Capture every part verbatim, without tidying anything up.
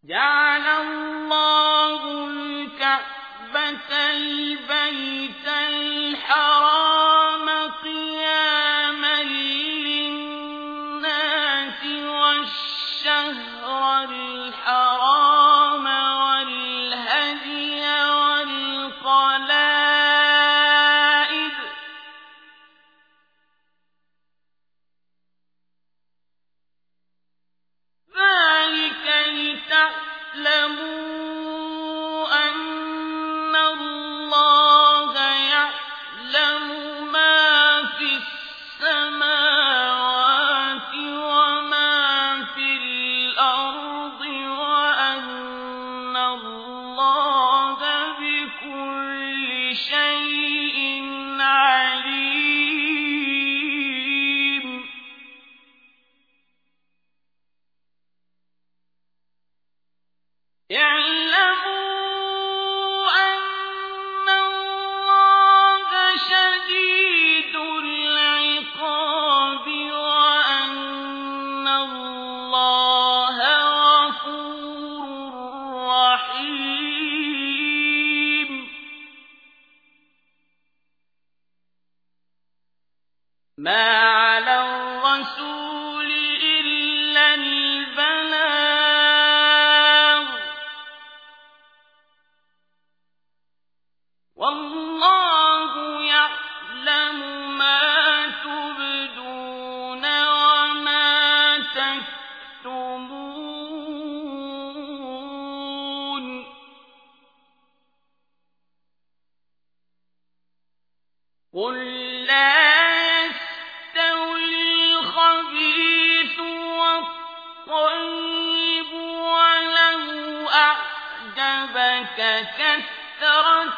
جعل الله الكعبة البيت الحرام قياما للناس والشهر الحرام والهدي والقلائد ذلك لتعلموا أن الله يعلم ما في السماوات وما في الأرض وأن الله بكل شيء عليم. اعلموا أن الله شديد العقاب وأن الله غفور رحيم. ما على الرسول إلا البلاغ والله يعلم ما تبدون وما تكتمون. قل لا يستوي الخبيث والطيب ولو أعجبك كثرة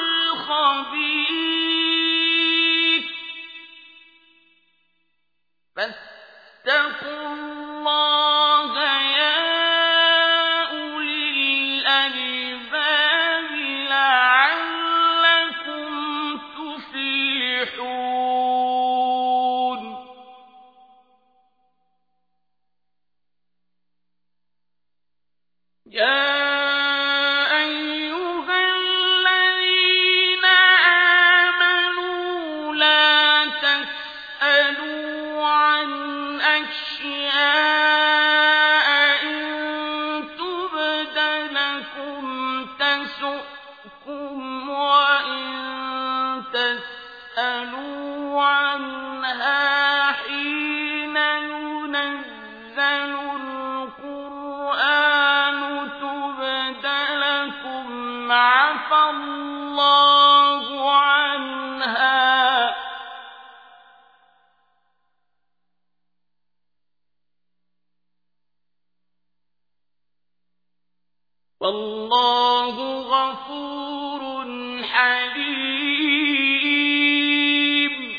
الخبيث فاتقوا الله يا أولي الألباب لعلكم تفلحون. يا عنها حين ينزل القرآن تبد لكم عفى الله عنها والله غفور حليم.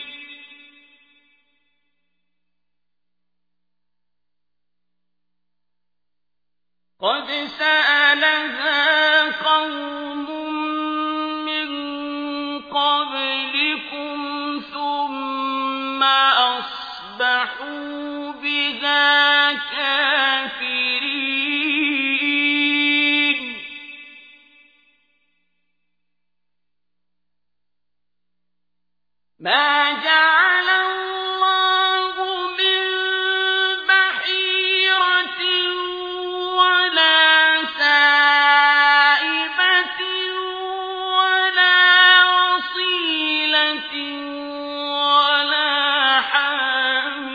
قد سألها قوم من قبلكم ثم أصبحوا بها كافرين. ما جعل الله من بحيرة ولا سائبة ولا وصيلة ولا حام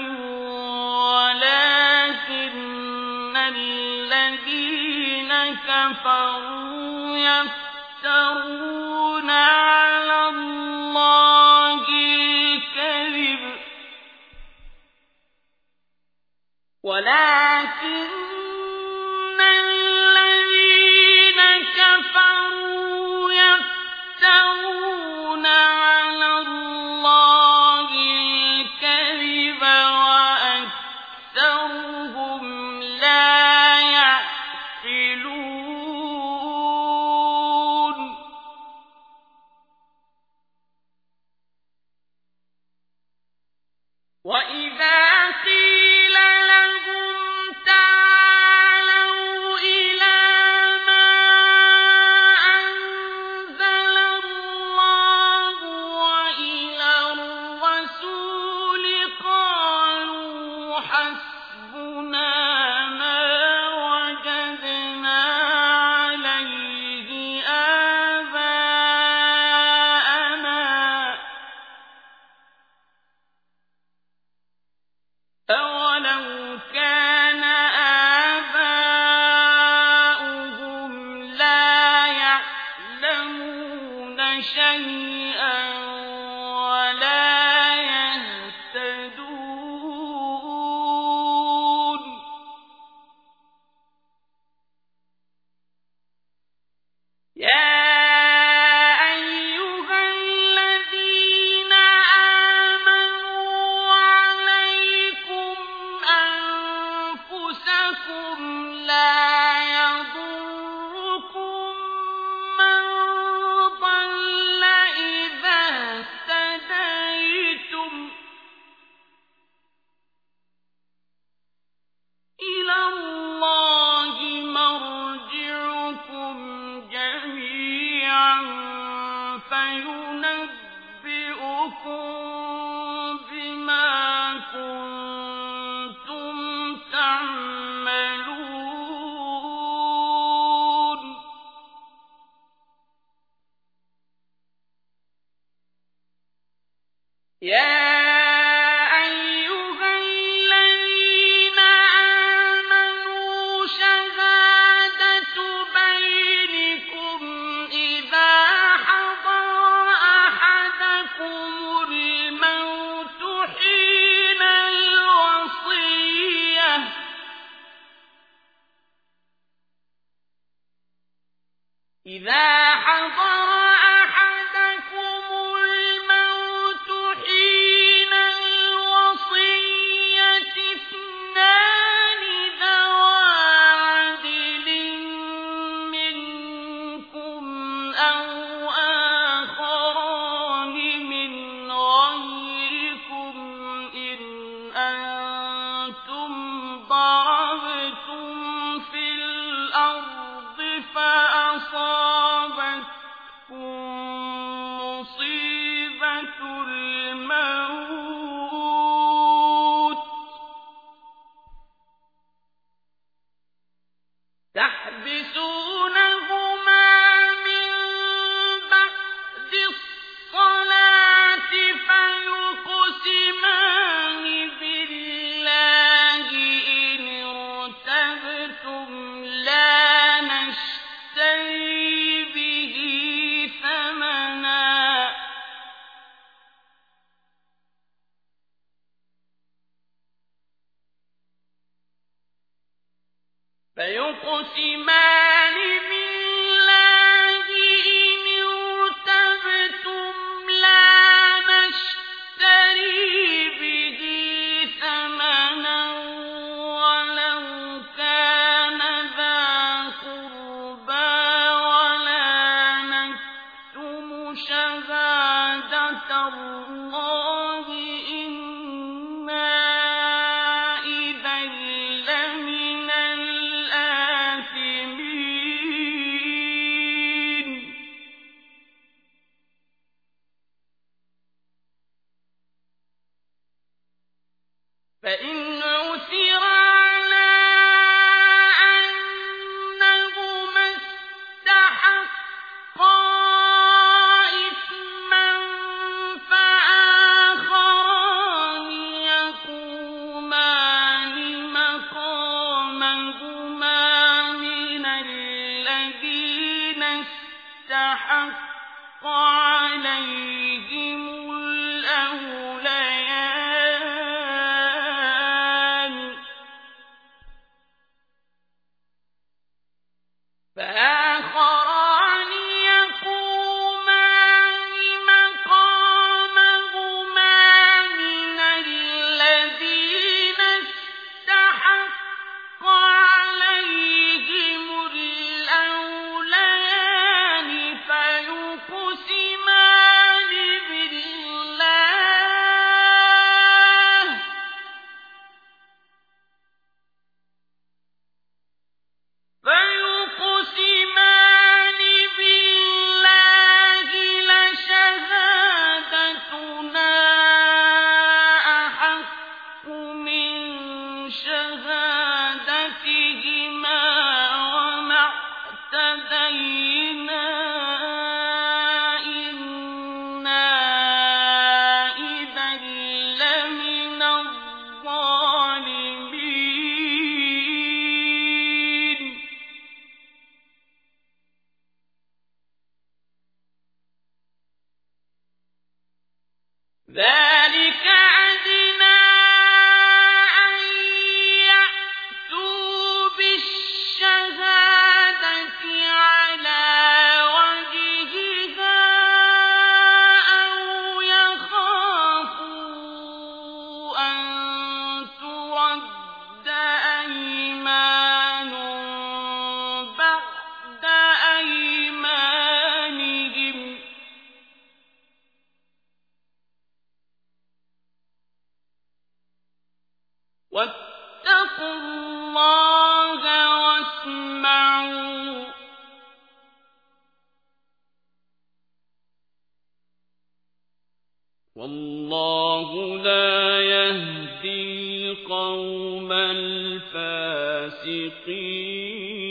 ولكن الذين كفروا يفترون على الله الكذب ولكن الذين كفروا يفترون على الله الكذب وأكثرهم لا يعقلون. وإذا قيل لهم تعالوا إذا حضر أحدكم الموت حين الوصية اثنان ذوى عدل منكم أو آخران من غيركم إن أنتم ضربتم في الأرض فأصابتكم مصيبة الموت تحبسونهما من بعد الصلاة فيقسمان بالله إن ارتبتم لا نشتري به ثمنا فيقسمان بالله إن ارتبتم لا نشتري به ثمنا ولو كان ذا قربى ولا نكتم شهادة الله إنا إذا لمن الآثمين فإن عثر على أنهما استحقا إثما فآخران يقومان مقامهما من الذين استحق عليهم الأوليان فآخران يقومان مقامهما من الذين استحق عليهم الأوليان فيقسمان بالله فيقسمان بالله لشهادتنا أحق من شهادتهما وما اعتدينا إنا إذا لمن الظالمين ذلك أدنى أن يأتوا بالشهادة على وجهها أو يخافوا أن ترد أيمان بعد أيمانهم واتقوا الله واسمعوا والله لا يهدي القوم الفاسقين